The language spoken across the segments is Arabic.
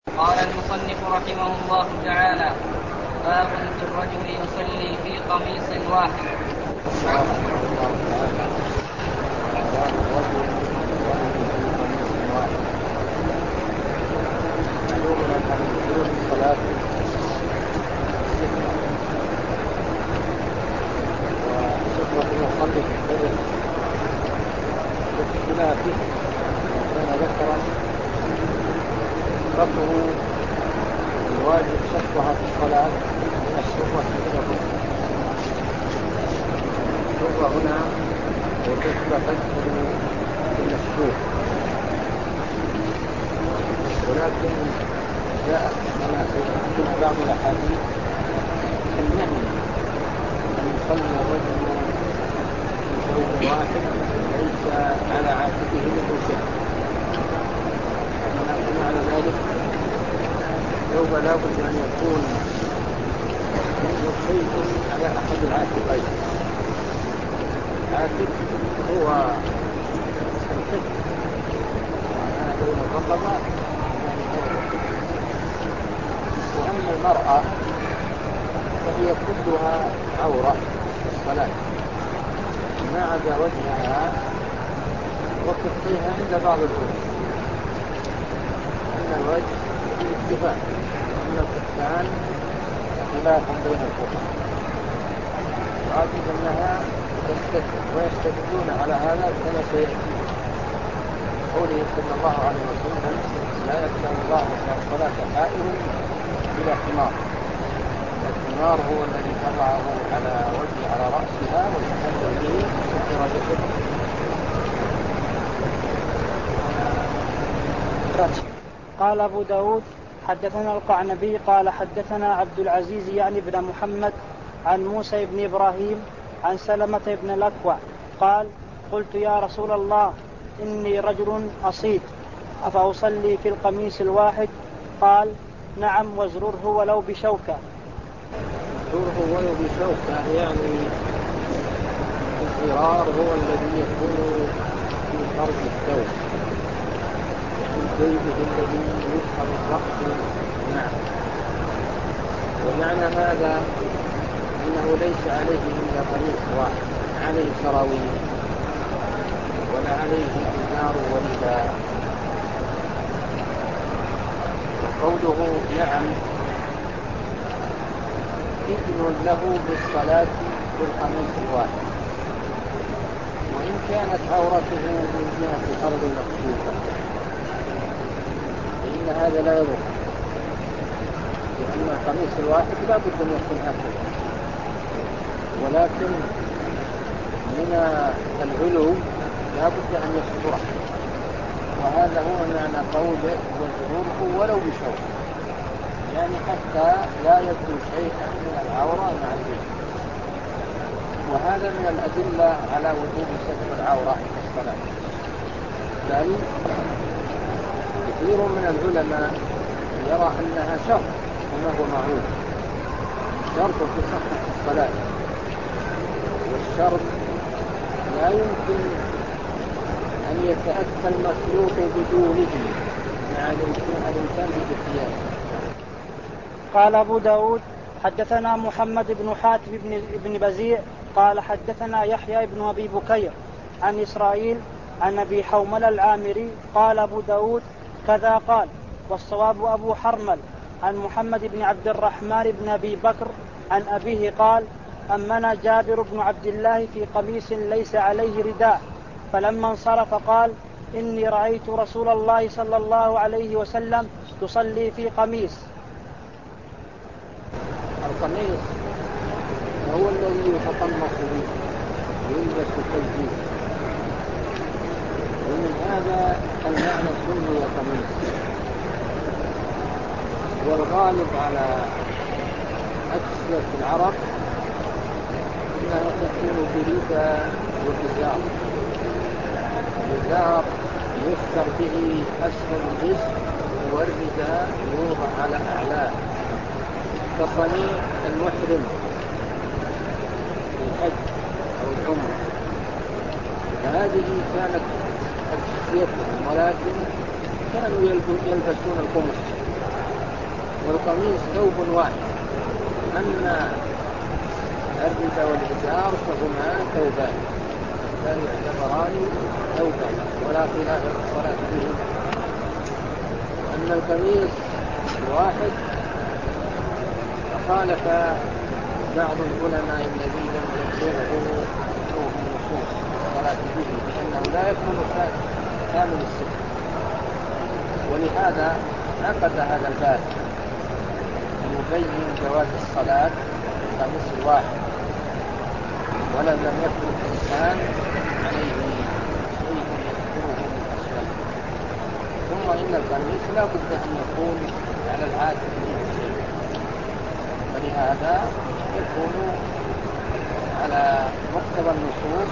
قال المصنف رحمه الله تعالى: باب في الرجل يصلي في قميص واحد. رفعه الواجب شطها في الصلاة من الشطة إلى الركبة. الشطة هنا والركبة تدخل في المشروع، ولكن جاءت هنا بعض الأحاديث النهي أن يصلي الرجل في ثوب واحد ليس على عاتقه منه شيء. على ذلك ثوب لا بد أن يكون منه شيء على أحد العاتقين. العاتق هو الكتف وما بين الرقبة، وأما المرأة فهي كلها عورة في الصلاة ما عدا وجهها وكفيها عند بعض العلماء. أن الوجه بالاتفاق، أن الكفان خلاف بين الفقهاء، وعجب أنها تستثنى ويستدلون على هذا كما سيأتي قوله صلى الله عليه وسلم: لا يقبل الله صلاة حائر بلا خمار. الخمار هو الذي تضعه على رأسها وتحل به ستر جسدها. قال أبو داود: حدثنا القعنبي قال حدثنا عبد العزيز يعني بن محمد عن موسى بن إبراهيم عن سلمة بن الأكوع قال: قلت يا رسول الله إني رجل أصيد أفأصلي في القميص الواحد؟ قال: نعم وازرره ولو بشوكة. زره ولو بشوكة يعني الزرار هو الذي يكون في فرج الثوب، جيده الذي يدخل الرأس معه. ومعنى هذا أنه ليس عليه إلا قميص واحد، عليه سراويل ولا عليه إزار ورداء. وقوله نعم إذن له بالصلاة بالقميص الواحد، وإن كانت عورته من جهة الأرض المكشوفة فإن هذا لا يضر، لأن القميص الواحد لا بد أن يكون هكذا، ولكن من العلو لا بد أن يستره. وهذا هو معنى قوله وزروره ولو بشوك، يعني حتى لا يبدو شيئا من العورة مع الجسم. وهذا من الأدلة على وجوب ستر العورة في الصلاة. بل كثير من العلماء يرى أنها شرط كما هو معروف، شرط في صحة الصلاة، والشرط لا يمكن أن يتأتى المخلوق بدونه مع الإمكان بالاختيار. قال أبو داود: حدثنا محمد بن حاتم بن بزيع قال حدثنا يحيى بن أبي بكير عن إسرائيل عن أبي حومل العامري قال أبو داود: كذا قال، والصواب أبو حرمل عن محمد بن عبد الرحمن بن أبي بكر عن أبيه قال: أمنا جابر بن عبد الله في قميص ليس عليه رداء، فلما انصرف قال: إني رأيت رسول الله صلى الله عليه وسلم يصلي في قميص. القميص هو الذي يتقمص به ويلبس كالجيل، ومن هذا المعنى سمي قميص. والغالب على أكثر العرب إنها تكون برداء وإزار. الإزار يستر به أسفل الجسم، والرداء يوضع على أعلاه كصنيع المحرم في الحج أو العمرة. فهذه كانت أكثرهم، ولكن كانوا يلبسون القمص والقميص ثوب واحد. أما الرداء والإزار فهما ثوبان لا يعتبران ثوبا ولا خلاف الصلاة بهما. أما القميص الواحد فخالف بعض العلماء الذين لم يبلغوا النصوص الصلاة به لأنه لا يكون كامل الصفة، ولهذا عقد هذا الباب يبين جواز الصلاة بالقميص الواحد، ولم يكن الإنسان عليه شيء يذكره من أسفل. ثم إن القميص لا بد أن يكون على العاتق منه شيء، ولهذا يكون على مقتضى النصوص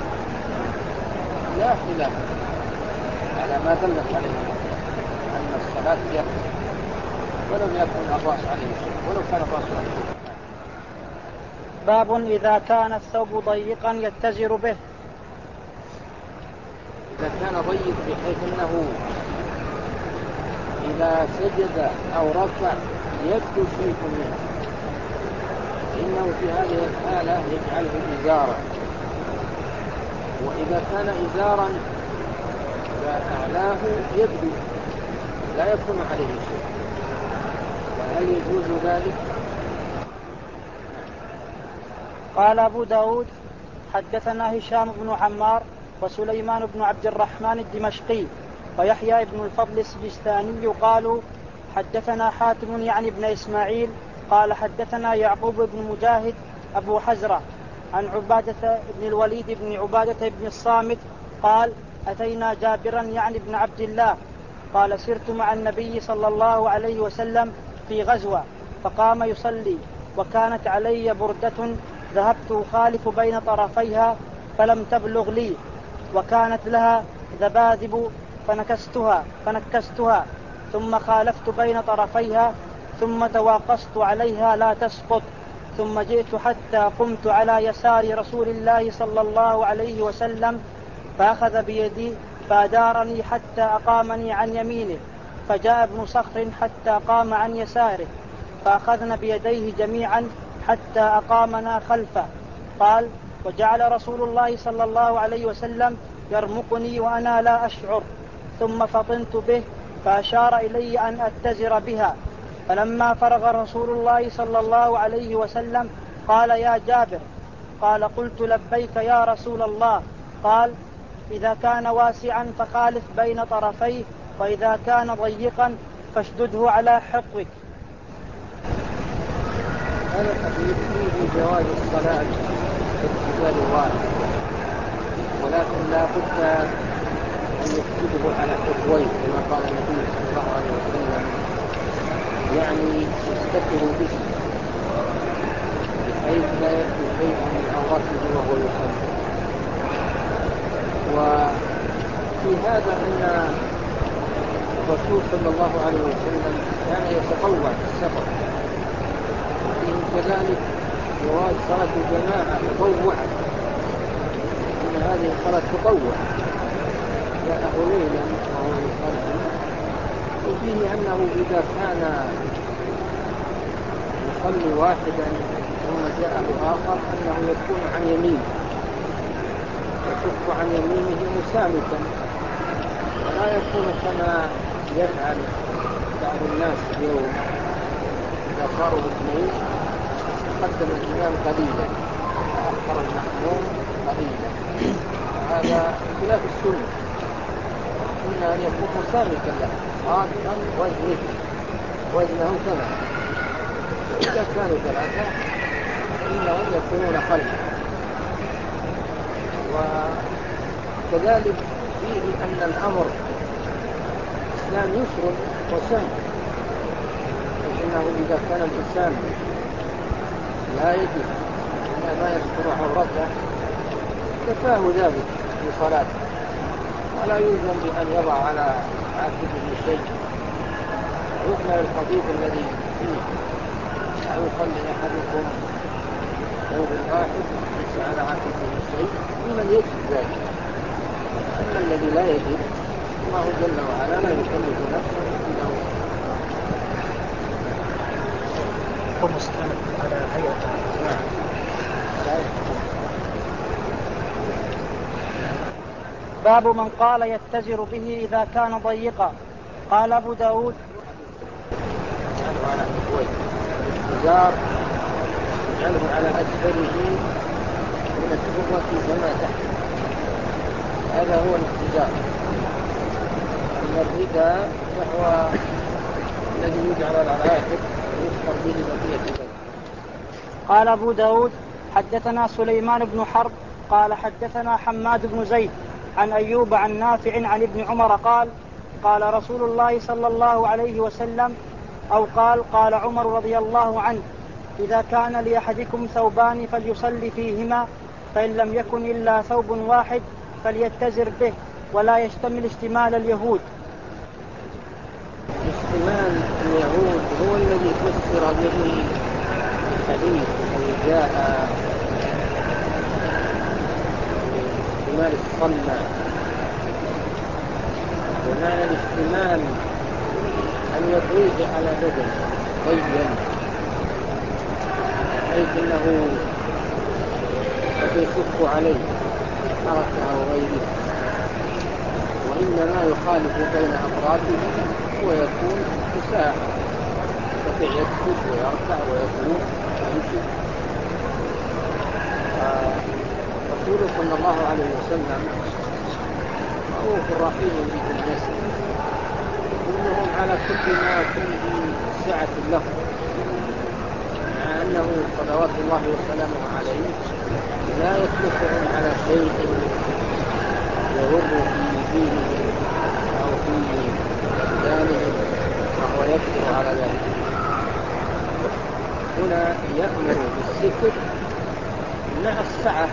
لا خلاف على ما دلت عليه أن الصلاة يكفي ولم يكن الرأس عليه شيء ولو كان الرأس عليه شيء. باب إذا كان الثوب ضيقا يتزر به. إذا كان ضيق بحيث أنه إذا سجد أو رفع يبدو شيء منه، فإنه في هذه الحالة يجعله إزارا. وإذا كان إزارا فأعلاه يبدو لا يكون عليه شيء، فهل يجوز ذلك؟ قال أبو داود حدثنا هشام بن عمار وسليمان بن عبد الرحمن الدمشقي ويحيى بن الفضل السجستاني قالوا حدثنا حاتم يعني بن إسماعيل قال حدثنا يعقوب بن مجاهد أبو حزرة عن عبادة بن الوليد بن عبادة بن الصامت قال أتينا جابرا يعني بن عبد الله قال سرت مع النبي صلى الله عليه وسلم في غزوة فقام يصلي وكانت علي بردة ذهبت أخالف بين طرفيها فلم تبلغ لي وكانت لها ذباذب فنكستها ثم خالفت بين طرفيها ثم تواقصت عليها لا تسقط ثم جئت حتى قمت على يسار رسول الله صلى الله عليه وسلم فأخذ بيدي فأدارني حتى أقامني عن يمينه فجاء ابن صخر حتى قام عن يساره فأخذنا بيديه جميعا حتى أقامنا خلفه. قال وجعل رسول الله صلى الله عليه وسلم يرمقني وأنا لا أشعر ثم فطنت به فأشار إلي أن أتزر بها. فلما فرغ رسول الله صلى الله عليه وسلم قال يا جابر قال قلت لبيك يا رسول الله. قال إذا كان واسعا فخالف بين طرفيه وإذا كان ضيقا فاشدده على حقوك. هذا الحديث فيه جواز الصلاة بالاتزار الواحد، ولكن لا بد أن يسجده على حقويه كما قال النبي صلى الله عليه وسلم، يعني يستتر به بحيث لا يبدو شيء من عورته وهو يصلي. وفي هذا أن الرسول صلى الله عليه وسلم كان يتطوع في السفر، وفيه كذلك جواز صلاة الجماعة تطوعا، إن هذه الصلاة تطوع جاءه ليلا وهو يصلي. وفيه أنه إذا كان يصلي واحدا ثم جاءه آخر أنه يكون عن يمينه يكف عن يمينه مسامكا، ولا يكون كما يفعل بعض الناس اليوم إذا صاروا اثنين قدم الإمام قليلا وأخر المأموم قليلا، هذا خلاف السنة. السنة أن يكون مسامكا له خاصا وزنه كما، إذا كانوا ثلاثة فإنهم يكونون خلفه. وكذلك فيه أن الأمر الإسلام يسر وسهل، فإنه إذا كان الإنسان لا يجد إلا ما يستر عورته كفاه ذلك في صلاته، ولا يلزم بأن يضع على عاتقه شيء. يحمل الحديث الذي فيه لا يصلي أحدكم ثوب واحد ليس على عاتقه شيء لمن يجد ذلك. أما الذي لا يجد الله جل وعلا لا يكلف نفسا إلا وسعها. الخمس كانت على هيئة. باب من قال يتزر به إذا كان ضيقا. قال أبو داود الاتزار يجعله على أسفله من الكرة فما تحت، هذا هو الاتزار. أما الرداء فهو الذي يجعل على العاتق ويصفر به بقية البدن. قال أبو داود حدثنا سليمان بن حرب قال حدثنا حماد بن زيد عن أيوب عن نافع عن ابن عمر قال قال رسول الله صلى الله عليه وسلم أو قال عمر رضي الله عنه إذا كان لأحدكم ثوبان فليصلي فيهما، فإن لم يكن إلا ثوب واحد فليتزر به ولا يشتمل اشتمال اليهود. اشتمال اليهود هو الذي فسر به الحديث الذي جاء اشتمال الصنع. ومعنى الاشتمال أن يطويه على بدن طيا، حيث أنه قد يشق عليه حركة أو غيره، وإنما يخالف بين أطرافه ويكون مساحة يستطيع يسجد ويركع ويقوم ويمشي. رسوله صلى الله عليه وسلم رؤوف رحيم بالناس، كلهم على كل ما فيه سعة له، مع أنه صلوات الله وسلامه عليه لا يتركهم على شيء يغر في دينهم أو في أبدانهم وهو يقدر على ذلك. هنا يأمر بالستر مع السعة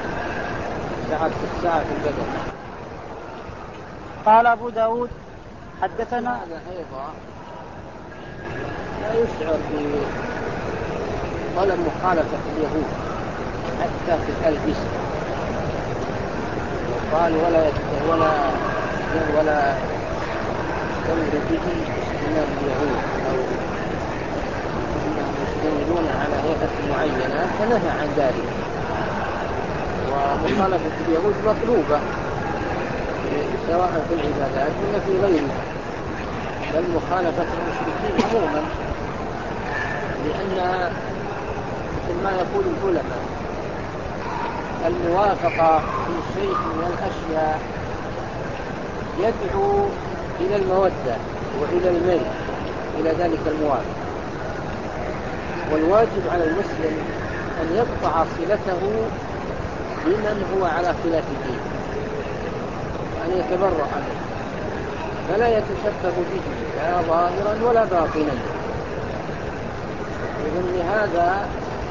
في البدن. قال أبو داود حدثنا هذا أيضا لا يشعر بطلب مخالفة اليهود حتى في الألبسة، قال ولا يستمر به اشتمال اليهود أو أنهم يشتملون على هيئة معينة، فنهى عن ذلك. ومخالفة اليهود مطلوبة سواء في العبادات ولا في غيره، بل مخالفة المشركين عموما، لأن مثل ما يقول العلماء الموافقة في شيء من الأشياء يدعو إلى المودة وإلى الميل إلى ذلك الموافق، والواجب على المسلم أن يقطع صلته بمن هو على خلاف دينه، وأن يتبرأ منه، فلا يتشبه به لا ظاهرا ولا باطنا. إذن لهذا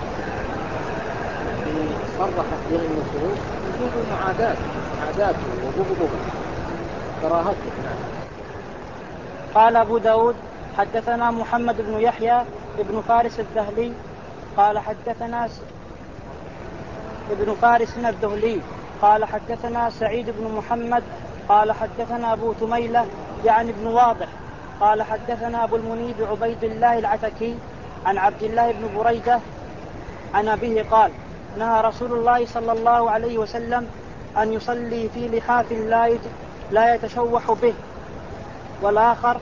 صرحت به النصوص وجوب معاداته وبغضه كراهته. قال أبو داود حدثنا محمد بن يحيى ابن فارس الذهلي قال حدثنا ابن فارس الذهلي قال حدثنا سعيد بن محمد قال حدثنا أبو تميلة يعني ابن واضح قال حدثنا أبو المنيب عبيد الله العتكي عن عبد الله بن بريدة عن أبيه قال نهى رسول الله صلى الله عليه وسلم أن يصلي في لحاف لا يتشوح به، والآخر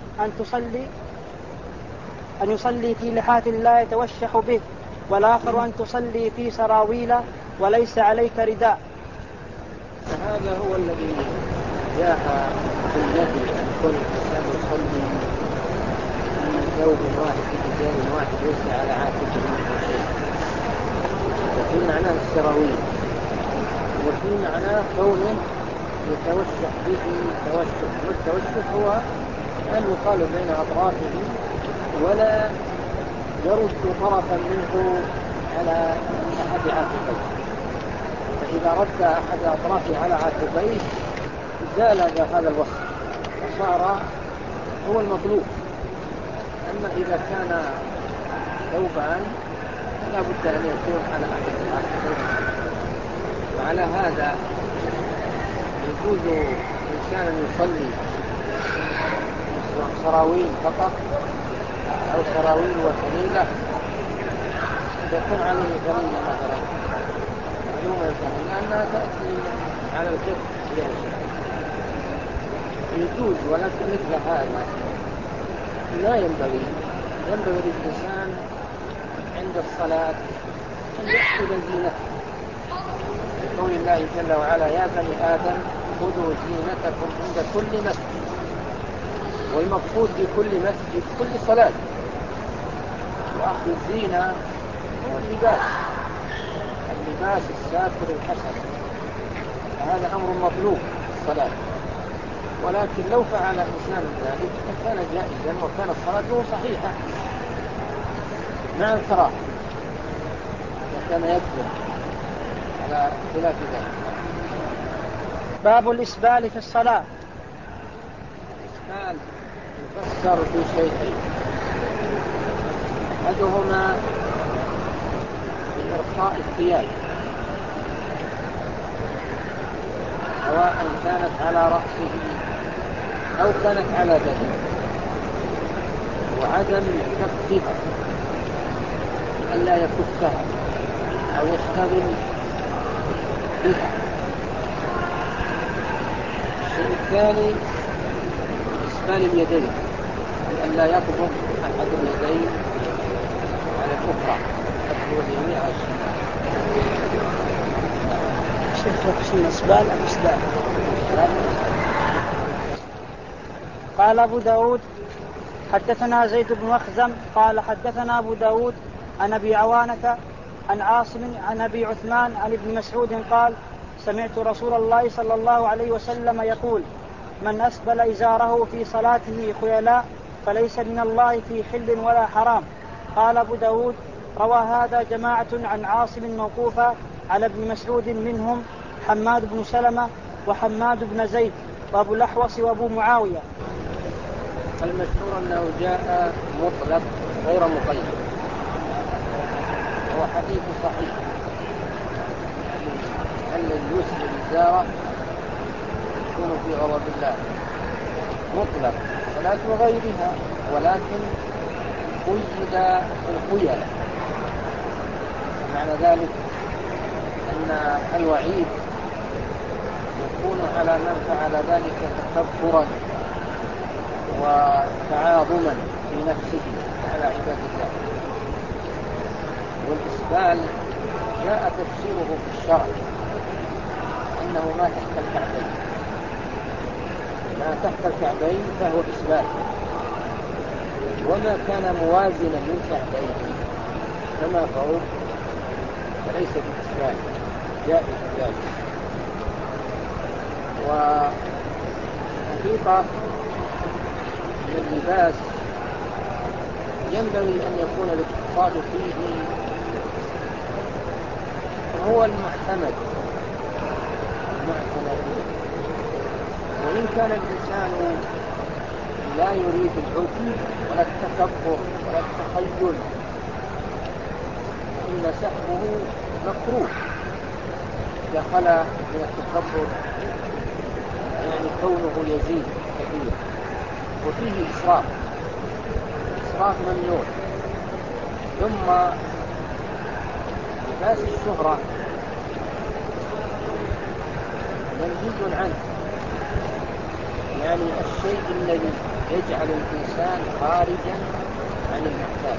أن يصلي في لحاف لا يتوشح به، والآخر أن تصلي في سراويل وليس عليك رداء. هذا هو الذي جاء في النهي عن كل إنسان يصلي في ثوب واحد في ثياب واحد ليس على عاتقه منه شيء، وفي معناه السراويل، وفي معناه كونه يتوشح به توشح، والتوشح هو أن يخالف بين أطرافه ولا يرد طرفا منه على أحد عاتقيه، فإذا رد أحد أطرافه على عاتقيه زال هذا الوصف وصار هو المطلوب. أما إذا كان ثوبان لا بد أن يكون على أحد العاتقين، وعلى هذا يجوز إنسان يصلي سراويل فقط أو سراويل وكميلة يكون عليه ثمينة مثلا معلومة لأنها تأتي على الكتب يجوز، ولكن مثل هذا لا ينبغي للإنسان عند الصلاة أن يأخذ زينته، قول الله جل وعلا: يا بني آدم خذوا زينتكم عند كل مسجد. والمقصود بكل مسجد كل صلاة. وأخذ الزينة هو اللباس الساتر الحسن، فهذا أمر مطلوب في الصلاة. ولكن لو فعل إنسان ذلك كان جائزا وكانت صلاته صحيحة مع الكراهة، وكان يكفر على خلاف ذلك. باب الإسبال في الصلاة. الإسبال يفسر في شيئين: أحدهما بإرخاء الثياب، سواء كانت على رأسه أو كانت على بدنه، وعدم كفها، ألا يكفها أو يشتغل بها. الشيء الثاني إسبال اليدين، ألا يضبط أحد اليدين على الأخرى، يقبل اليمين على الشمال. شيخ الإسبال أم إسبال؟ قال أبو داود حدثنا زيد بن مخزم قال حدثنا أبو داود عن أبي عوانة عن عاصم عن أبي عثمان عن ابن مسعود قال: سمعت رسول الله صلى الله عليه وسلم يقول: من أسبل إزاره في صلاته خيلاء فليس من الله في حل ولا حرام. قال أبو داود: روى هذا جماعة عن عاصم موقوفا على ابن مسعود، منهم حماد بن سلمة وحماد بن زيد وأبو الأحوص وأبو معاوية. المشهور أنه جاء مطلق غير مقيد، هو حديث صحيح أن يسبل إزاره يكون في غضب الله، مطلق صلاة وغيرها، ولكن قيد الخيل. معنى ذلك أن الوعيد يكون على من فعل ذلك تكبرا وتعاظما في نفسه على عباد الله. والإسبال جاء تفسيره في الشرع أنه ما تحت الكعبين، ما تحت الكعبين فهو إسبال، وما كان موازنا للكعبين كما فوق فليس بإسبال، جائز ذلك. وحقيقة من اللباس ينبغي أن يكون الاقتصاد فيه هو المعتمد، وإن كان الإنسان لا يريد العجب ولا التكبر ولا التخيل فإن سحبه مكروه إذا خلا من التكبر، يعني كونه يزيد كثير. وفيه إسراف ممنوع. ثم لباس الشهرة منهي عنه، يعني الشيء الذي يجعل الإنسان خارجا عن المعتاد.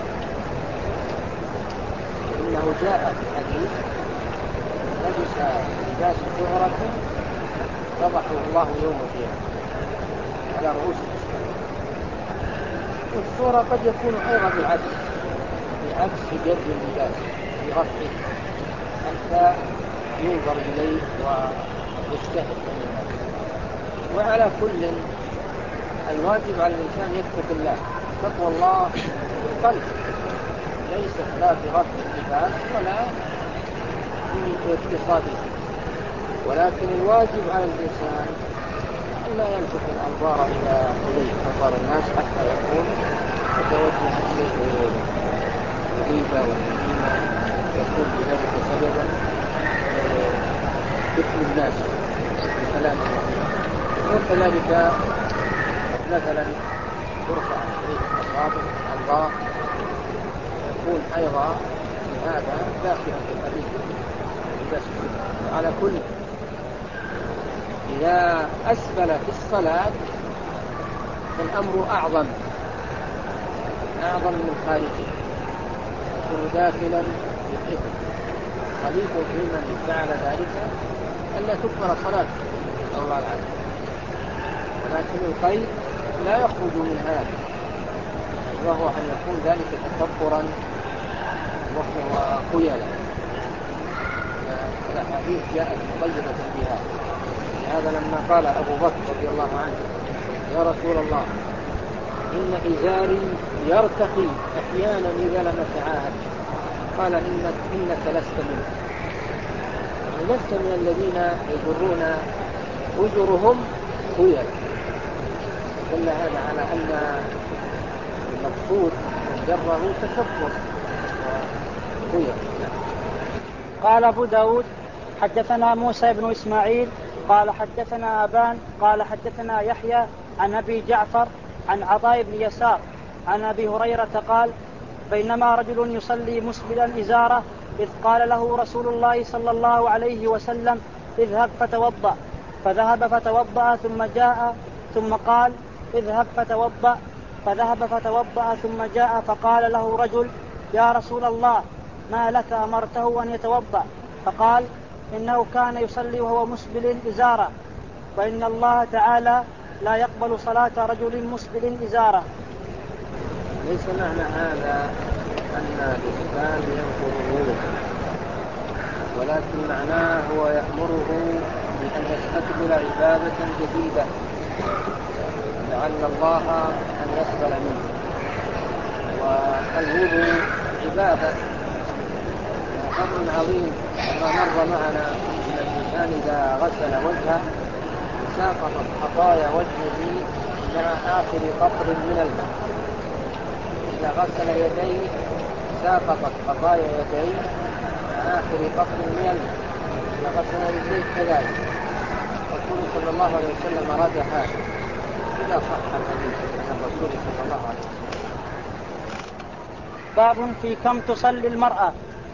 إنه جاء في حديث: لبس لباس شهرة فضحه الله يوم القيامة على رؤوس الأشهر. والشهرة قد يكون أيضا بعكس جر اللباس، برفعه حتى ينظر إليه ويشتهر من الناس. وعلى كل الواجب على الإنسان يتقي الله، تقوى الله في القلب، ليست لا في رفع اللباس ولا في اقتصاده. ولكن الواجب على الإنسان أن لا يلفت الأنظار إلى أنظار الناس حتى يكون متوجها إليه الغيبة والنميمة، يكون بذلك سببا إثم الناس بكلام الناس. وكذلك مثلا ترفع إليه الأصابع الأنظار، يكون أيضا هذا داخل في الحديث بس. على كل إذا أسفل في الصلاة فالأمر أعظم من خارجه، يكون داخلا في الإثم. خليف في من فعل ذلك ألا تكبر صلاته صلى الله عليه وسلم، ولكن القيد لا يخرج من هذا، وهو أن يكون ذلك تكبرا وخيلا. الأحاديث جاءت مقيدة بها. لهذا لما قال أبو بكر رضي الله عنه: يا رسول الله، إن إزاري يرتقي أحيانا إذا لم أتعاهد. قال: إنك لست منه، لست من الذين يجرون أجرهم خيلا. دل هذا على أن المقصود جره تكبر وخيلا. قال أبو داود: حدثنا موسى بن إسماعيل قال حدثنا أبان قال حدثنا يحيى عن أبي جعفر عن عطاء بن يسار عن أبي هريرة قال: بينما رجل يصلي مسبلا إزاره إذ قال له رسول الله صلى الله عليه وسلم: اذهب فتوضأ. فذهب فتوضأ ثم جاء ثم قال: اذهب فتوضأ. فذهب فتوضأ ثم جاء فقال له رجل: يا رسول الله، ما لك أمرته أن يتوضأ؟ فقال: إنه كان يصلي وهو مسبل إزاره، وإن الله تعالى لا يقبل صلاة رجل مسبل إزاره. ليس معنى هذا أن الإسلام ينقضه، ولكن معناه هو يأمره بأن يستقبل عبادة جديدة لعل الله أن يقبل منه. والوضوء عبادة أمر عظيم، كما مر معنا أن الإنسان إذا غسل وجهه ساقطت خطايا وجهه مع آخر قطر من الماء. إذا غسل يديه ساقطت خطايا يديه مع آخر قطر من الماء. إذا غسل رجليه كذلك. الرسول صلى الله عليه وسلم أراد هذا إذا صح الحديث عن الرسول صلى الله عليه وسلم. باب في كم تصلي المرأة.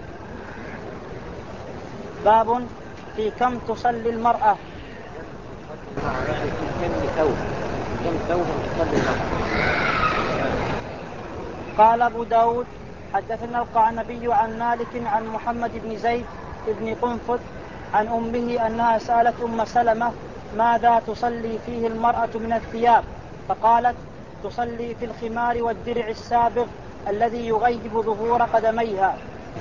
باب في كم تصلي المرأة. يعني في كم ثوب تصلي المرأة. قال أبو داود: حدثنا القعنبي عن مالك عن محمد بن زيد بن قنفذ عن أمه أنها سألت أم سلمة: ماذا تصلي فيه المرأة من الثياب؟ فقالت: تصلي في الخمار والدرع السابغ الذي يغيب ظهور قدميها.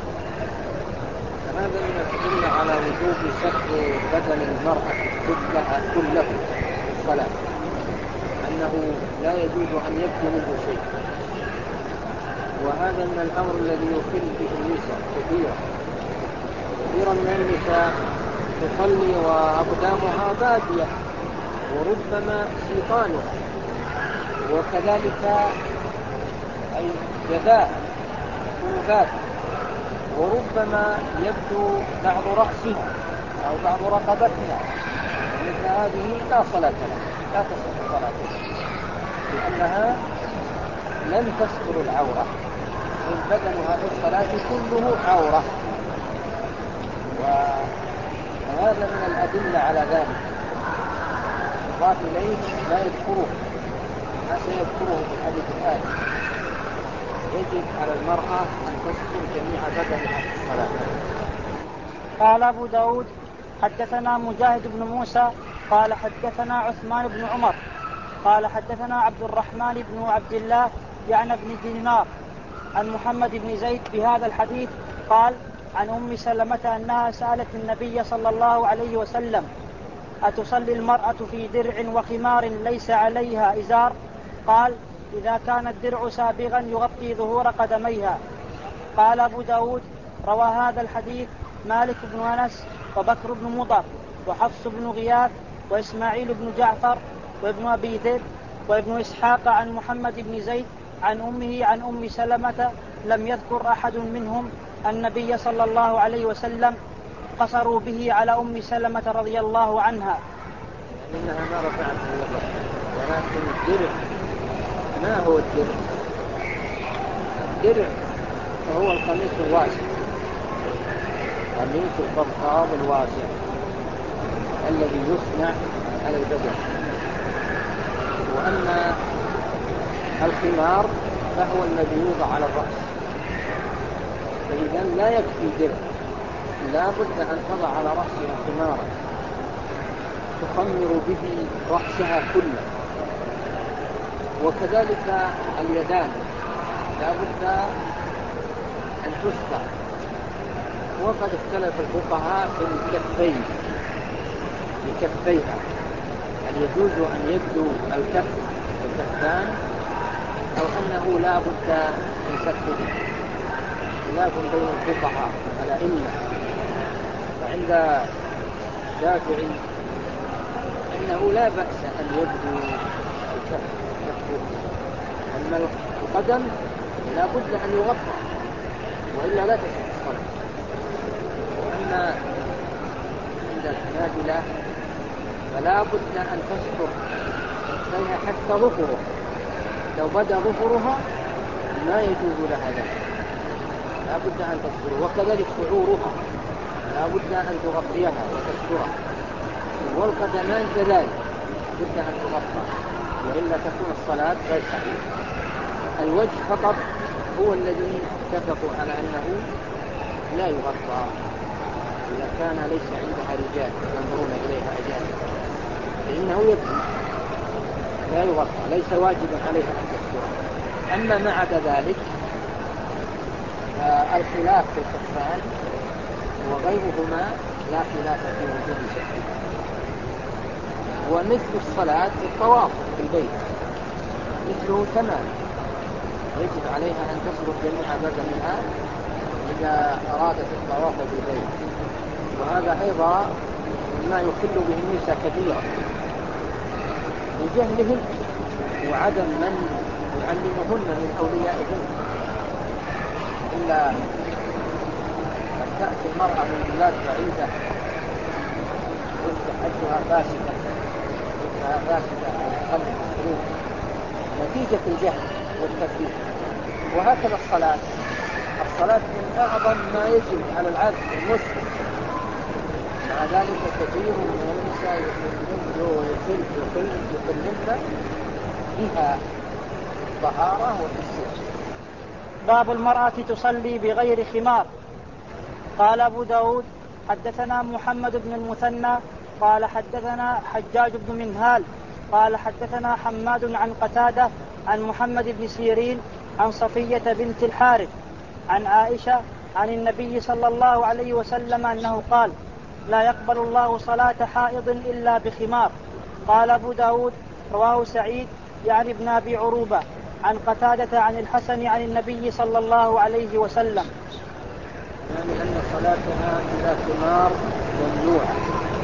هذا من الأدلة على وجوب ستر بدن المرأة كله في الصلاة، أنه لا يجوز أن يبدو منه شيء. وهذا من الأمر الذي يخل به النساء كثيرا من النساء تصلي وأقدامها بادية وربما سيطانها، وكذلك أي يداها تكون بادية، وربما يبدو بعض رأسها أو بعض رقبتها. مثل هذه لا صلاة لها، لا تصح صلاتها، لأنها لم تستر العورة. بدنها في الصلاة كله عورة، وهذا من الأدلة على ذلك. الله إليه لا يذكره، ما سيذكره في الحديث الآتي. يجب على المرأة أن تستر جميع بدنها في الصلاة. قال أبو داود: حدثنا مجاهد بن موسى قال حدثنا عثمان بن عمر قال حدثنا عبد الرحمن بن عبد الله يعني بن دينار عن محمد بن زيد بهذا الحديث. قال: عن أم سلمة أنها سألت النبي صلى الله عليه وسلم: أتصلي المرأة في درع وخمار ليس عليها إزار؟ قال: إذا كان الدرع سابغا يغطي ظهور قدميها. قال أبو داود: روى هذا الحديث مالك بن أنس وبكر بن مضر وحفص بن غياث وإسماعيل بن جعفر وابن أبي ذئب وابن إسحاق عن محمد بن زيد عن أمه عن أم سلمة، لم يذكر أحد منهم النبي صلى الله عليه وسلم، قصروا به على أم سلمة رضي الله عنها. إنها ما رفعت الوضع، ولكن الدرع ما هو الدرع؟ الدرع وهو القميص الواسع قميص الفضفاض الواسع الذي يصنع على البدن. وأما الخمار فهو الذي يوضع على الرأس، فإذا لا يكفي درع، لا بد أن تضع على رأسها خمارا تخمر به رأسها كله. وكذلك اليدان لا بد أن تستر. وقد اختلف الفقهاء في الكفين لكفيها، هل يجوز أن يبدو الكف والكفان أو أنه لا بد من ستره. خلاف بين الفقهاء الأئمة. فعند الشافعي أنه لا بأس أن يبدو الكف كفه، أما القدم لا بد أن يغطى وإلا لا تصح الصلاة. وأما عند الحنابلة فلا بد أن تستر كفيها حتى ظفره، لو بدا ظفرها ما يجوز لها ذلك، لا بد أن تستر. وكذلك شعورها لا بد أن تغطيها وتسترها، والقدمان كذلك بد أن تغطى وإلا تكون الصلاة غير صحيحة. الوجه فقط هو الذي اتفقوا على أنه لا يغطى إذا كان ليس عندها رجال ينظرون إليها أجانب، فإنه يبدو لا يغطى، ليس واجبا عليها أن تستر. أما ما عدا ذلك فالخلاف في الكفان وغيرهما لا خلاف في وجوب سترها. ومثل الصلاة في الطواف في البيت مثله تمام، يجب عليها أن تستر جميع بدنها إذا أرادت الطواف بالبيت. وهذا أيضا مما يخل به النساء كثيرا لجهلهم وعدم من يعلمهن من أوليائهن. إلا قد تأتي المرأة من بلاد بعيدة يصبح حجها فاسدة قلب القلوب نتيجة الجهل والتكليف. وهكذا الصلاة من أعظم ما يجب على العبد المسلم، مع ذلك كثير من النساء يقلن بها الطهارة والتسليم. باب المرأة تصلي بغير خمار. قال أبو داود حدثنا محمد بن المثنى قال حدثنا حجاج بن منهال قال حدثنا حماد عن قتادة عن محمد بن سيرين عن صفية بنت الحارث عن عائشة عن النبي صلى الله عليه وسلم أنه قال: لا يقبل الله صلاة حائض إلا بخمار. قال أبو داود رواه سعيد يعني ابن أبي عروبة عن قتادة عن الحسن عن النبي صلى الله عليه وسلم. يعني أن صلاتها بلا خمار ممنوعة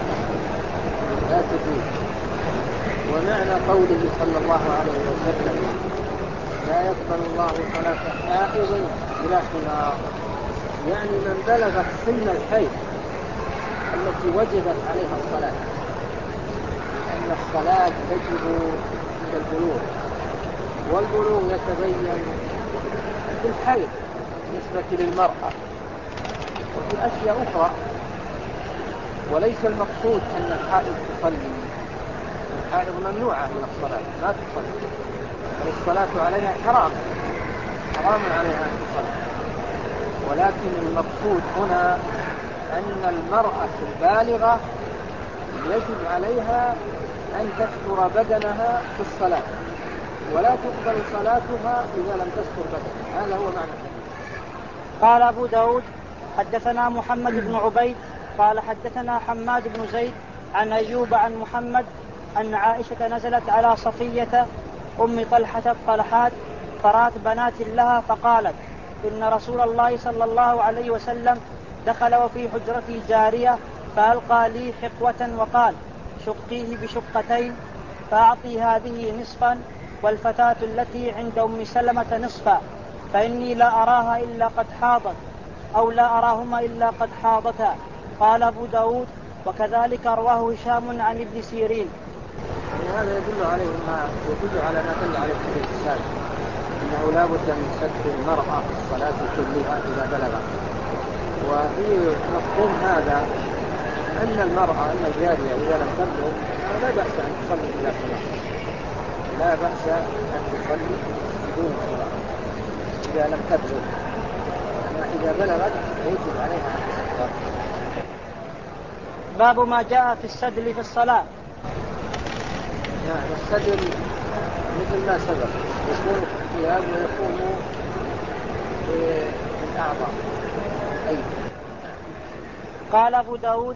لا تجوز. ومعنى قوله صلى الله عليه وسلم لا يقبل الله صلاة حائض بلا خمار، يعني من بلغت سن الحيض التي وجبت عليها الصلاة، لأن الصلاة تجب عند البلوغ، والبلوغ يتبين بالحيض بالنسبة للمرأة وفي أشياء أخرى. وليس المقصود أن الحائض تصلي، الحائض ممنوعة من الصلاة لا تصلي، بل الصلاة عليها حرام عليها أن تصلي. ولكن المقصود هنا أن المرأة البالغة يجب عليها أن تستر بدنها في الصلاة، ولا تقبل صلاتها إذا لم تستر بدنها. هذا هو معنى الحديث. قال أبو داود حدثنا محمد بن عبيد قال حدثنا حماد بن زيد عن أيوب عن محمد أن عائشة نزلت على صفية أم طلحة الطلحات فرات بنات لها فقالت: إن رسول الله صلى الله عليه وسلم دخل وفي حجرتي جارية فألقى لي حقوة وقال: شقيه بشقتين، فأعطي هذه نصفا والفتاة التي عند أم سلمة نصفا، فإني لا أراها إلا قد حاضت أو لا أراهما إلا قد حاضتا. قال أبو داود وكذلك رواه هشام عن ابن سيرين. هذا يدل على ما دل عليه الحديث السابق، أنه لا بد من ستر المرأة في الصلاة كلها إذا بلغت، وفي مفهوم هذا أن المرأة أن الجارية إذا لم تبلغ لا بأس أن تصلي بلا صلاة، لا بأس أن تصلي بدون صلاة إذا لم تبلغ، أما إذا بلغت يجب عليها أن تصلي. باب ما جاء في السدل في الصلاة. يعني السدل مثل ما سبق يكون في الثياب ويكون في الأعضاء. قال أبو داود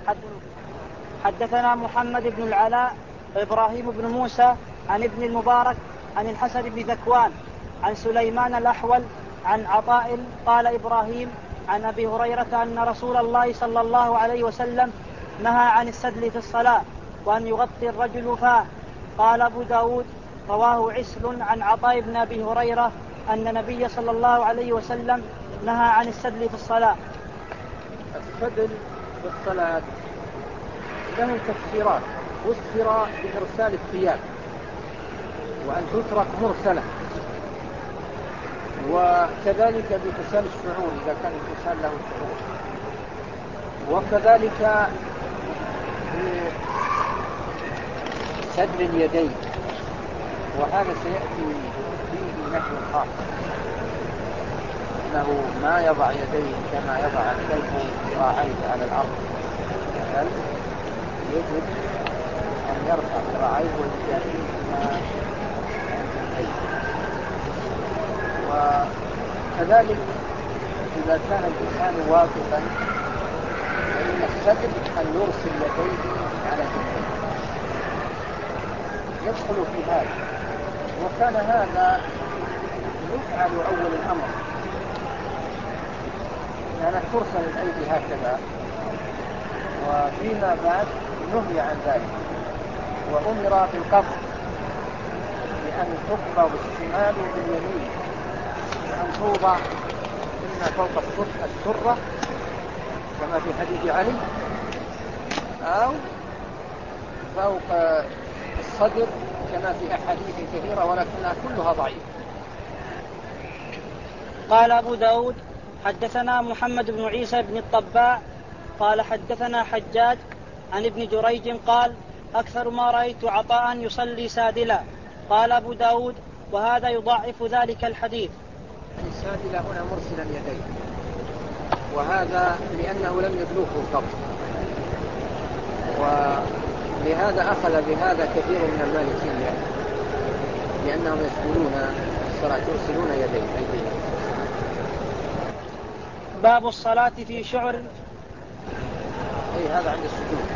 حدثنا محمد بن العلاء وإبراهيم بن موسى عن ابن المبارك عن الحسن بن ذكوان عن سليمان الأحول عن عطاء قال إبراهيم عن أبي هريرة أن رسول الله صلى الله عليه وسلم نهى عن السدل في الصلاة وأن يغطي الرجل فاه. قال أبو داود رواه عسل عن عطاء بن أبي هريرة أن النبي صلى الله عليه وسلم نهى عن السدل في الصلاة. السدل في الصلاة له تفسيرات، فسر بإرسال الثياب وأن تترك مرسلة، وكذلك بإرسال الشعور إذا كان الإنسان له شعور، وكذلك بسدل اليدين، وهذا سيأتي فيه نهي خاص أنه ما يضع يديه كما يضع الكلب ذراعيه على الأرض، بل يجب أن يرفع ذراعيه ويجاريهما عند. وكذلك إذا كان الإنسان واقفا فإن السدل أن يرسل يديه على جنبيه يدخل في هذا، وكان هذا يفعل أول الأمر، كانت ترسل الأيدي هكذا، وفيما بعد نهي عن ذلك وأمر بالقبض، بأن تقبض الشمال باليمين، وأن توضع إما فوق السرة كما في حديث علي أو فوق الصدر كما في أحاديث كثيرة ولكنها كلها ضعيفة. قال أبو داود حدثنا محمد بن عيسى بن الطباع قال حدثنا حجاج عن ابن جريج قال أكثر ما رأيت عطاء يصلي سادلا. قال أبو داود وهذا يضاعف ذلك الحديث. السادلة هنا مرسلا يديه، وهذا لأنه لم يبلغه القبض، ولهذا أخذ بهذا كثير من المالكية لأنهم يسجلون الصلاة يرسلون أيديهم. باب الصلاة في شعر. أي هذا عند السجود،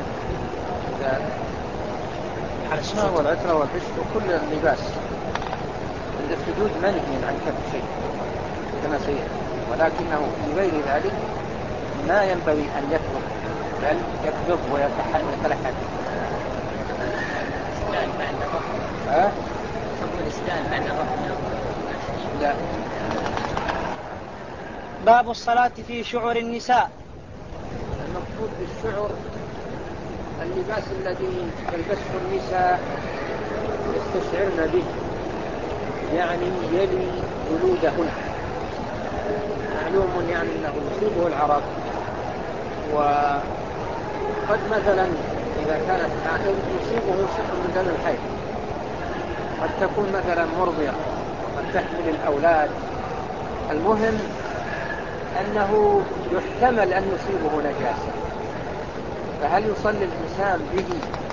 على السجود والعترة والبشت وكل اللباس عند السجود منهي عن كف شيء كما سيأتي، ولكنه في غير ذلك ما ينبغي أن يكبر، بل يكبر ويتلحد. لا. باب الصلاة في شعر النساء. المقصود بالشعر اللباس الذي يلبسه النساء يستشعرن به، يعني يلي جلودهن، معلوم يعني أنه يصيبه العرق، وقد مثلا إذا كانت حائض يصيبه شيء من دم الحيض، قد تكون مثلا مرضعة، قد تحمل الأولاد، المهم أنه يحتمل أن يصيبه نجاسة، فهل يصلي الإنسان به؟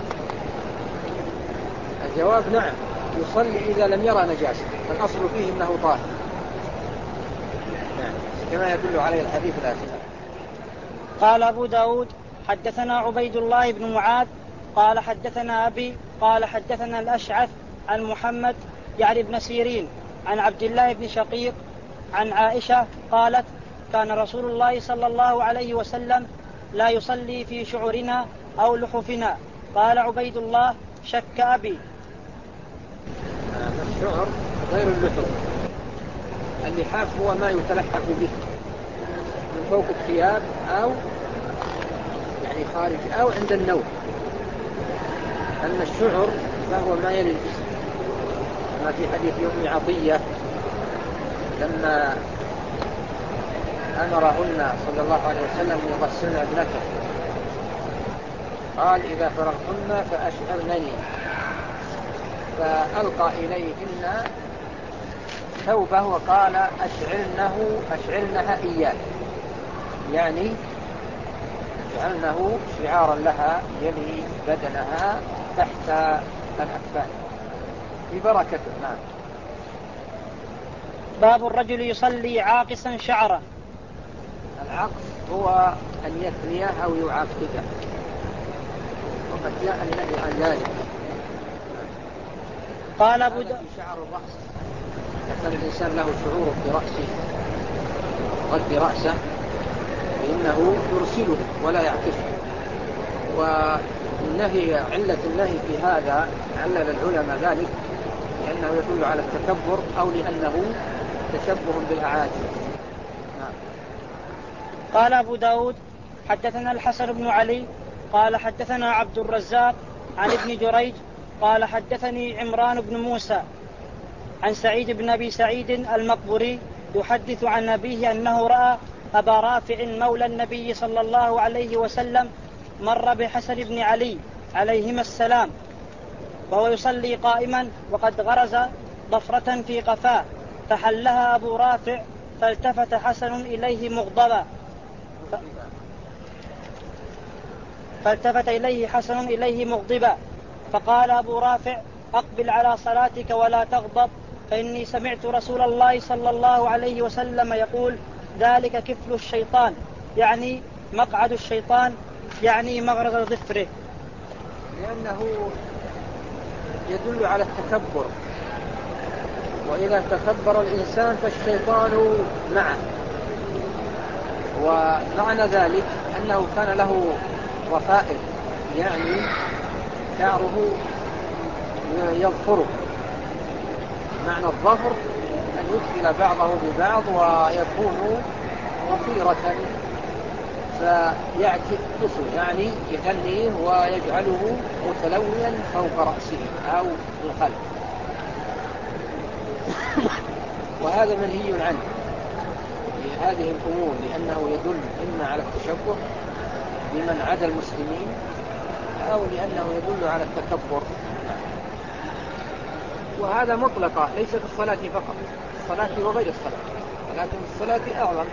الجواب نعم، يصلي إذا لم يرى نجاسة، فالأصل فيه أنه طاهر، نعم، كما يدل عليه الحديث الآتي. قال أبو داود حدثنا عبيد الله بن معاذ قال حدثنا أبي قال حدثنا الأشعث عن محمد يعني بن سيرين عن عبد الله بن شقيق عن عائشة قالت كان رسول الله صلى الله عليه وسلم لا يصلي في شعرنا أو لحفنا. قال عبيد الله شك أبي. الشعر غير اللحف، اللحاف هو ما يتلحف به من فوق الثياب أو يعني خارج أو عند النوم، أما الشعر فهو ما يلي الجسم، كما في حديث أم عطية لما أمرهن صلى الله عليه وسلم أن يغسلن ابنته، قال إذا فرغتن فأشعرنني، فألقى إليهن ثوبه وقال أشعرنها إياه، يعني جعلنه شعارا لها يلي بدنها تحت الأكفان ببركته. نعم. باب الرجل يصلي عاقصا شعره. العقص هو أن يثنيه أو يعقده، وقد جاء النهي عن ذلك. قال أبو داود في شعر الرأس، كان الإنسان له شعور في رأسه غض رأسه فإنه يرسله ولا يعكسه. والنهي علة النهي في هذا علل العلماء ذلك لأنه يدل على التكبر أو لأنه تشبه بالأعاجم. قال أبو داود حدثنا الحسن بن علي قال حدثنا عبد الرزاق عن ابن جريج قال حدثني عمران بن موسى عن سعيد بن أبي سعيد المقبري يحدث عن أبيه أنه رأى أبا رافع مولى النبي صلى الله عليه وسلم مر بحسن بن علي عليهما السلام وهو يصلي قائما وقد غرز ضفرة في قفاه، فحلها أبو رافع فالتفت حسن إليه مغضبا فقال أبو رافع أقبل على صلاتك ولا تغضب، فإني سمعت رسول الله صلى الله عليه وسلم يقول ذلك كفل الشيطان، يعني مقعد الشيطان، يعني مغرز ظفره. لأنه يدل على التكبر، وإذا تكبر الإنسان فالشيطان معه. ومعنى ذلك أنه كان له ضفائر، يعني شعره يظفره. معنى الظفر أن يدخل بعضه ببعض ويكون وفيرة فيعكسه، يعني يثنيه ويجعله متلويا فوق رأسه أو من خلف. وهذا منهي عنه في هذه الأمور، لأنه يدل إما على التشبه بمن عدا المسلمين أو لأنه يدل على التكبر. وهذا مطلقة ليس في الصلاة فقط، الصلاة وغير الصلاة، ولكن الصلاة أعظم.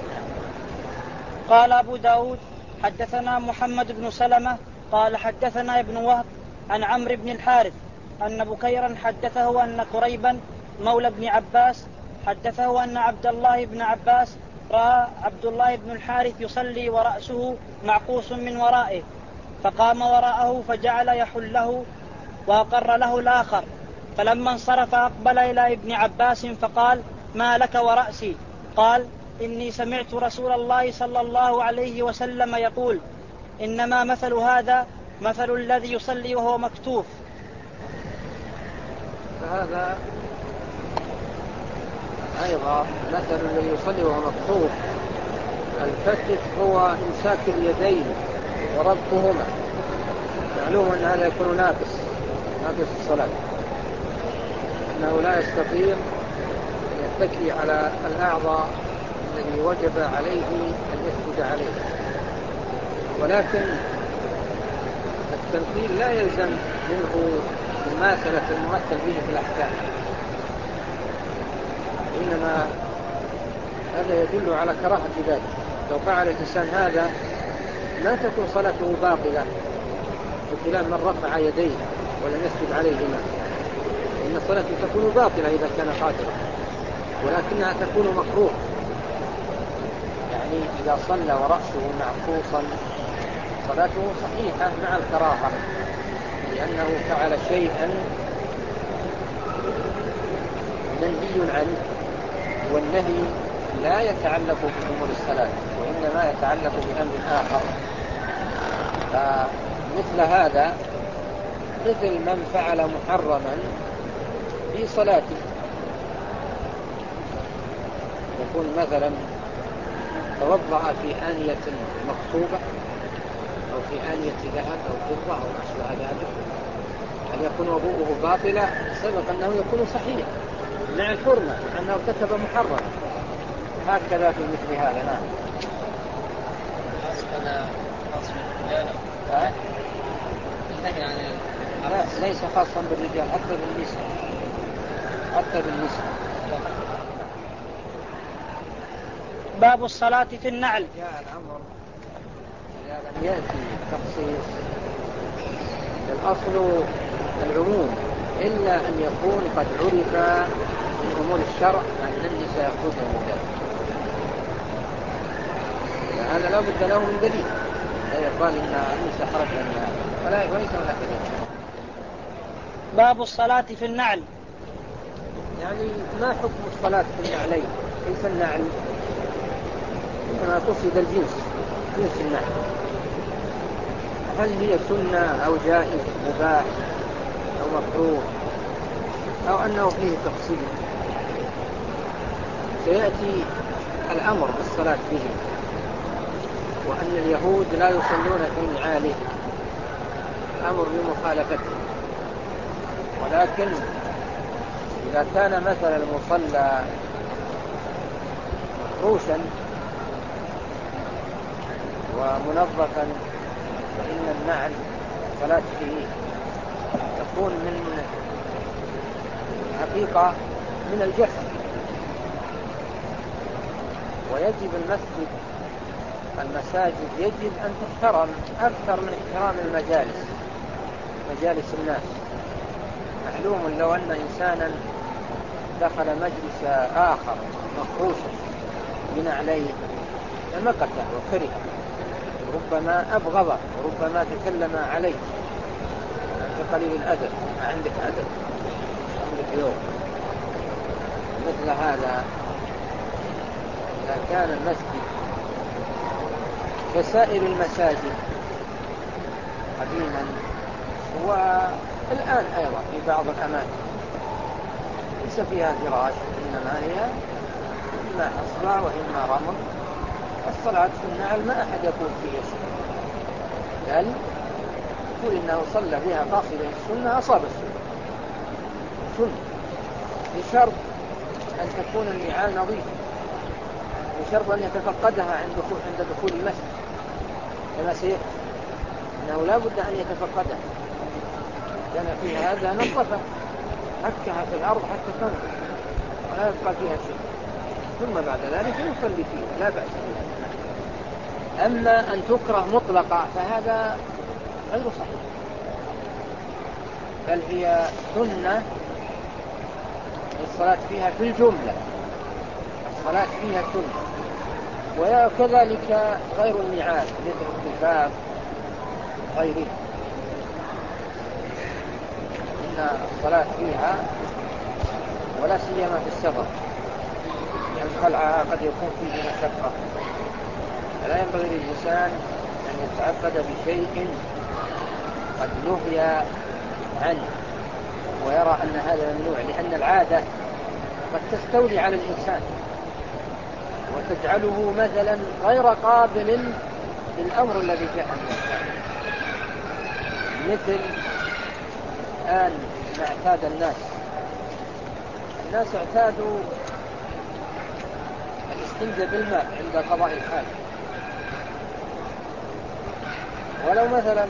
قال أبو داود حدثنا محمد بن سلمة قال حدثنا ابن وهب عن عمرو بن الحارث أن بكيرا حدثه أن كريبا مولى بن عباس حدثه أن عبد الله بن عباس رأى عبد الله بن الحارث يصلي ورأسه معقوس من ورائه، فقام وراءه فجعل يحله وأقر له الآخر، فلما انصرف أقبل إلى ابن عباس فقال ما لك ورأسي؟ قال إني سمعت رسول الله صلى الله عليه وسلم يقول إنما مثل هذا مثل الذي يصلي وهو مكتوف. فهذا أيضا مثل الذي يصلي وهو مكتوف. الكتف هو إمساك اليدين وربطهما، معلوم أن هذا يكون ناقص الصلاة، أنه لا يستطيع أن يتكي على الأعضاء الذي وجب عليه أن يسجد عليه. ولكن التمثيل لا يلزم منه مماثلة الممثل به في الأحكام، إنما هذا يدل على كراهة ذلك. لو فعل الإنسان هذا لا تكون صلاته باطلة بخلاف من رفع يديه ولم يسجد عليهما، إن صلاته تكون باطلة إذا كان قادرا، ولكنها تكون مكروه. يعني إذا صلى ورأسه معكوسا صلاته صحيحة مع الكراهة، لأنه فعل شيئا منهي عنه، والنهي لا يتعلق بأمور الصلاة وإنما يتعلق بأمر آخر. فمثل هذا مثل من فعل محرما في صلاته، يكون مثلا توضأ في آنية مكتوبة أو في آنية ذهب أو فضة أو ما أشبه ذلك، هل يكون وضوءه باطلا؟ سبق أنه يكون صحيح مع الحرمة، مع أنه ارتكب محرما. هكذا في مثل هذا. نعم. هذا خاص بالرجال. النهي عن لا، ليس خاصا بالرجال، حتى بالنساء. باب الصلاة في النعل. جاء الأمر إذا لم يأتي تخصيص الأصل العموم، إلا أن يكون قد عرف من أمور الشرع أن النساء يخرجن من ذلك، هذا لا بد له من دليل، لا يقال إن النساء خرجن من هذا، وليس هناك دليل. باب الصلاة في النعل. يعني ما حكم الصلاة في النعلين؟ كيف النعل؟ إنما قصد جنس النعل، هل هي سنة أو جائز مباح أو مكروه أو أنه فيه تفصيل؟ سيأتي الأمر بالصلاة به، وأن اليهود لا يصلون في نعاله، الأمر بمخالفته. ولكن إذا كان مثلا المصلى مفروشا ومنظفا، فإن النعل الصلاة فيه تكون من حقيقة من الجسد. ويجب المساجد يجب أن تحترم أكثر من احترام مجالس الناس. معلوم لو أن إنسانا دخل مجلس آخر مفروشا بنعليه لمقته وكره، ربما أبغضه وربما تكلم عليه أنت قليل الأدب، ما عندك أدب، عندك يوم. مثل هذا إذا كان المسجد كسائر المساجد قديما والآن أيضا في بعض الأماكن ليس فيها فراش، إنما هي إما حصبة وإما رمل، الصلاة في النعل ما أحد يقول فيه شيء، بل يقول إنه صلى بها قاصدا السنة أصاب السنة، بشرط أن تكون النعال نظيفة، بشرط أن يتفقدها عند دخول المسجد، كما سيأتي إنه لا بد أن يتفقدها. كان في هذا نظفة هكها في الأرض حتى تنظف ولا يبقى فيها شيء، ثم بعد ذلك يصلي فيها لا بأس بها. أما أن تكره مطلقة فهذا غير صحيح، بل هي سنة الصلاة فيها في الجملة، الصلاة فيها سنة. وكذلك غير النعال مثل الخفاف غيره، إن الصلاة فيها ولا سيما في السفر، يعني خلعها قد يكون فيه مشقة، فلا ينبغي للإنسان أن يتعبد بشيء قد نهي عنه ويرى أن هذا ممنوع، لأن العادة قد تستولي على الإنسان وتجعله مثلا غير قابل للأمر الذي جاء من الشرع. مثل الآن ما اعتاد الناس اعتادوا الاستنجاء بالماء عند قضاء الحاجة، ولو مثلا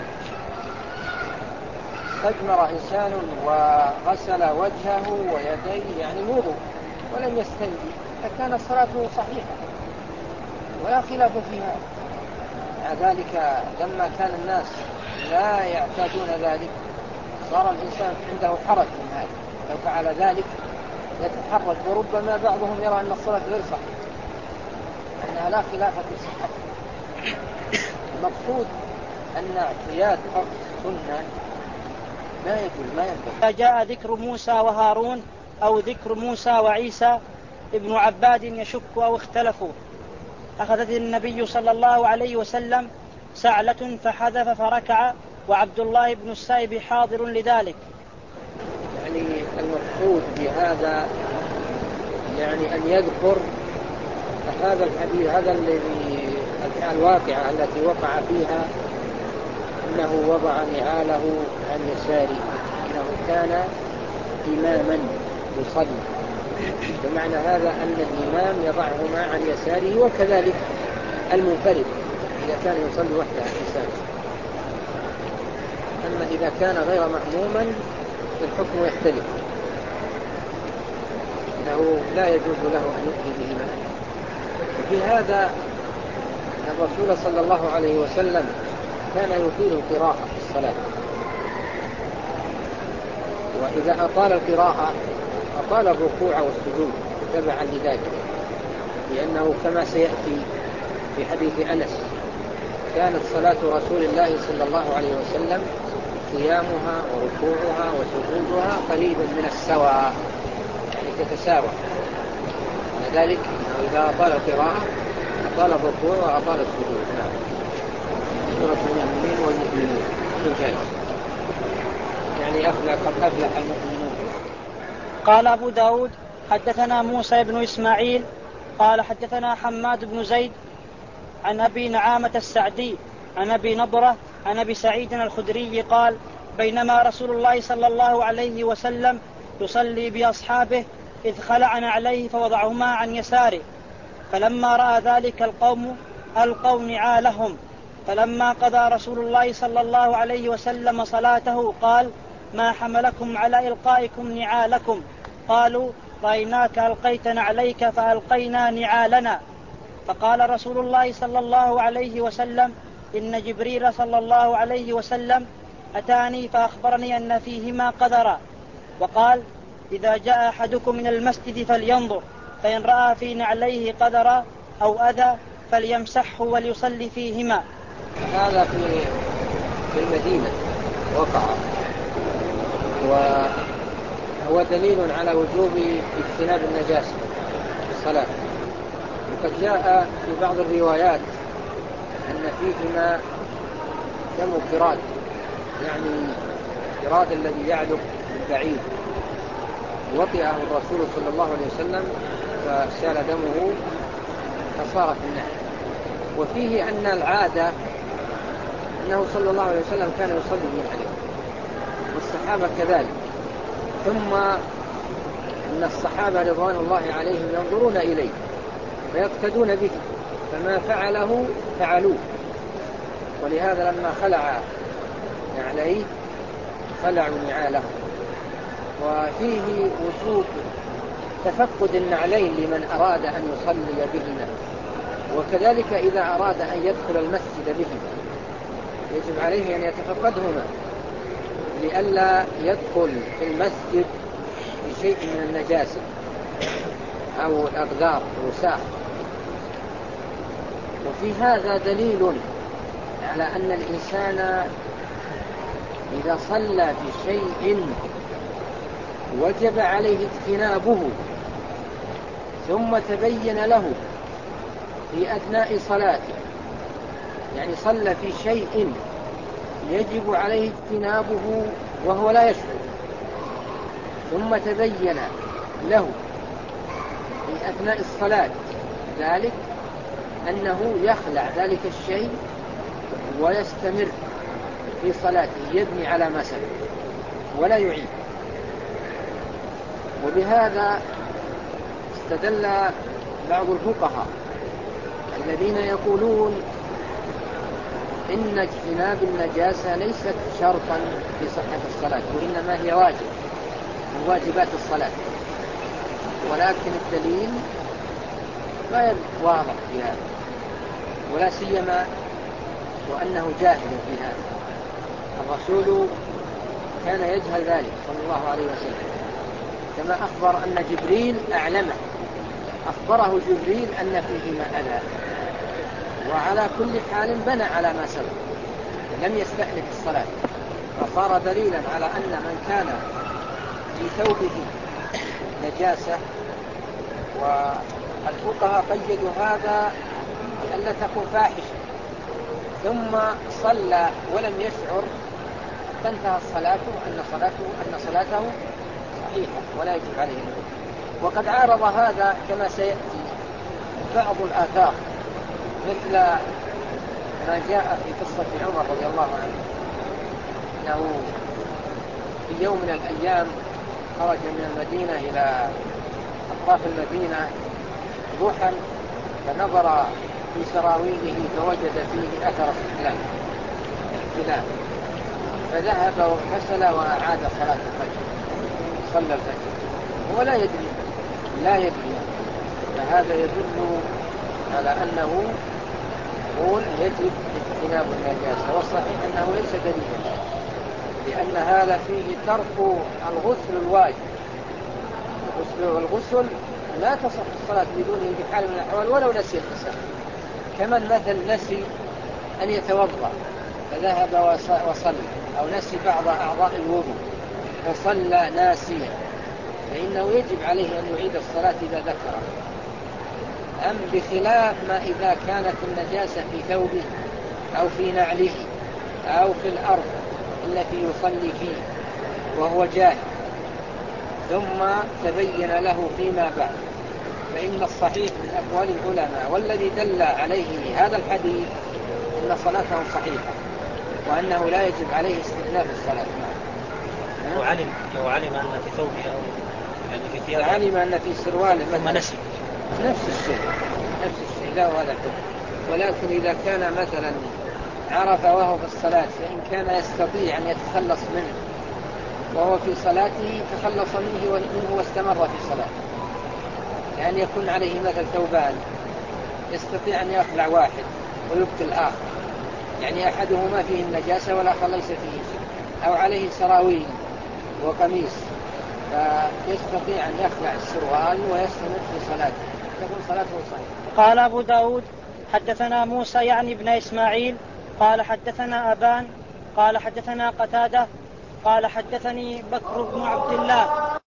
استجمر إنسان وغسل وجهه ويديه يعني الوضوء ولم يستنجي فكان صلاته صحيحة ولا خلاف فيها. مع ذلك لما كان الناس لا يعتادون ذلك صار الإنسان عنده حرج من هذا، لو فعل ذلك يتحرج، وربما بعضهم يرى أن الصلاة غير صحيحة، أنها لا خلاف في صحتها. المقصود أن اعتياد فرض السنة ما ينبغي. جاء ذكر موسى وهارون أو ذكر موسى وعيسى ابن عباد يشك أو اختلفوا، أخذت النبي صلى الله عليه وسلم سعلة فحذف فركع، وعبد الله بن السائب حاضر لذلك. يعني المقصود بهذا يعني أن يذكر هذا الحديث، هذا الذي الواقعة التي وقع فيها أنه وضع نعاله عن يساره، أنه كان إماما يصلي، ثم ومعنى هذا أن الإمام يضعهما عن يساره، وكذلك المنفرد إذا كان يصلي وحده الإنسان. أما إذا كان غير مأموما الحكم يختلف، أنه لا يجوز له أن يؤتي بهما. وفي هذا الرسول صلى الله عليه وسلم كان يطيل القراءة في الصلاة، وإذا أطال القراءة أطال الركوع والسجود تبعا لذلك، لأنه كما سيأتي في حديث أنس كانت صلاة رسول الله صلى الله عليه وسلم قيامها وركوعها وسجودها قريب من السواء، يعني تتساوى. ولذلك إذا أطال القراءة أطال الركوع وأطال السجود. سورة المؤمنين والمؤمنين الجاي، يعني قد أفلح المؤمنون. قال أبو داود حدثنا موسى بن إسماعيل قال حدثنا حماد بن زيد عن أبي نعامة السعدي عن أبي نضرة عن أبي سعيد الخدري قال بينما رسول الله صلى الله عليه وسلم يصلي بأصحابه إذ خلعن عليه فوضعهما عن يساره، فلما رأى ذلك القوم ألقوا نعالهم، فلما قضى رسول الله صلى الله عليه وسلم صلاته قال ما حملكم على إلقائكم نعالكم؟ قالوا رأيناك ألقيت نعليك فألقينا نعالنا. فقال رسول الله صلى الله عليه وسلم إن جبريل صلى الله عليه وسلم أتاني فأخبرني أن فيهما قدرا، وقال إذا جاء أحدكم من المسجد فلينظر، فإن رأى في نعليه قدرا أو أذى فليمسحه وليصلي فيهما. هذا في المدينة وقع، وهو دليل على وجوب اجتناب النجاسة في الصلاة. وقد جاء في بعض الروايات أن فيهما دم قراد، يعني قراد الذي يعلق بعيد، وطئه الرسول صلى الله عليه وسلم فسال دمه فصار في النار. وفيه أن العادة أنه صلى الله عليه وسلم كان يصلي من عليه والصحابة كذلك، ثم أن الصحابة رضوان الله عليهم ينظرون إليه ويقتدون به، فما فعله فعلوه. ولهذا لما خلع عليه خلعوا نعاله. وفيه وجوب تفقد النعلين لمن أراد أن يصلي بهما، وكذلك إذا أراد أن يدخل المسجد بهما يجب عليه أن يتفقدهما لئلا يدخل في المسجد بشيء من النجاسة أو الأقذار الوساخ. وفي هذا دليل على أن الإنسان إذا صلى بشيء وجب عليه اجتنابه ثم تبين له في أثناء صلاته، يعني صلى في شيء يجب عليه اجتنابه وهو لا يشعر، ثم تبين له في أثناء الصلاة ذلك أنه يخلع ذلك الشيء ويستمر في صلاته، يبني على ما سبق ولا يعيد. وبهذا استدل بعض الفقهاء الذين يقولون إن اجتناب النجاسة ليست شرطا في صحة الصلاة، وإنما هي واجب من واجبات الصلاة، ولكن الدليل غير واضح في هذا، ولا سيما وأنه جاهل في هذا. الرسول كان يجهل ذلك صلى الله عليه وسلم، كما أخبر أن جبريل أعلمه، أخبره جبريل أن فيهما أذى، وعلى كل حال بنى على ما سبق، لم يستأنف الصلاة، فصار دليلا على أن من كان في ثوبه نجاسة. والفقهاء قيدوا هذا لئلا تكون فاحشة، ثم صلى ولم يشعر فانتهى الصلاة أن صلاته صحيحة ولا يجب عليه. وقد عارض هذا كما سيأتي بعض الآثار، مثل ما جاء في قصة عمر رضي الله عنه، أنه في يوم من الأيام خرج من المدينة إلى أطراف المدينة ضحى فنظر في سراويله فوجد فيه أثر احتلام فذهب واغتسل وأعاد صلاة الفجر، صلى الفجر هو لا يدري. فهذا يدل على أنه يقول يجب اجتناب النجاسة، والصحيح أنه ليس دليلا، لأن هذا فيه ترك الغسل الواجب. والغسل لا تصح الصلاة بدونه بحال من الأحوال ولو نسي الإنسان، كمن مثل نسي أن يتوضأ فذهب وصلى، أو نسي بعض أعضاء الوضوء فصلى ناسيا، فإنه يجب عليه أن يعيد الصلاة إذا ذكره. أم بخلاف ما إذا كانت النجاسة في ثوبه أو في نعله أو في الأرض التي يصلي فيه وهو جاهل ثم تبين له فيما بعد، فإن الصحيح من أقوال العلماء والذي دل عليه هذا الحديث أن صلاته صحيحة وأنه لا يجب عليه استئناف الصلاة. لو علم أن في ثوبه أو يعني في ثيابه، علم أن في سرواله ثم نسي نفس الشيء لا هذا الحكم. ولكن إذا كان مثلا عرف وهو في الصلاة فإن كان يستطيع أن يتخلص منه وهو في صلاته تخلص منه واستمر في صلاته، يعني يكون عليه مثل ثوبان يستطيع أن يخلع واحد ويبقي الآخر، يعني أحدهما فيه النجاسة والآخر ليس فيه شيء، أو عليه سراويل وقميص فيستطيع أن يخلع السروال ويستمر في صلاته، تكون صلاته صحيحة. قال أبو داود حدثنا موسى يعني بن إسماعيل قال حدثنا أبان قال حدثنا قتادة قال حدثني بكر بن عبد الله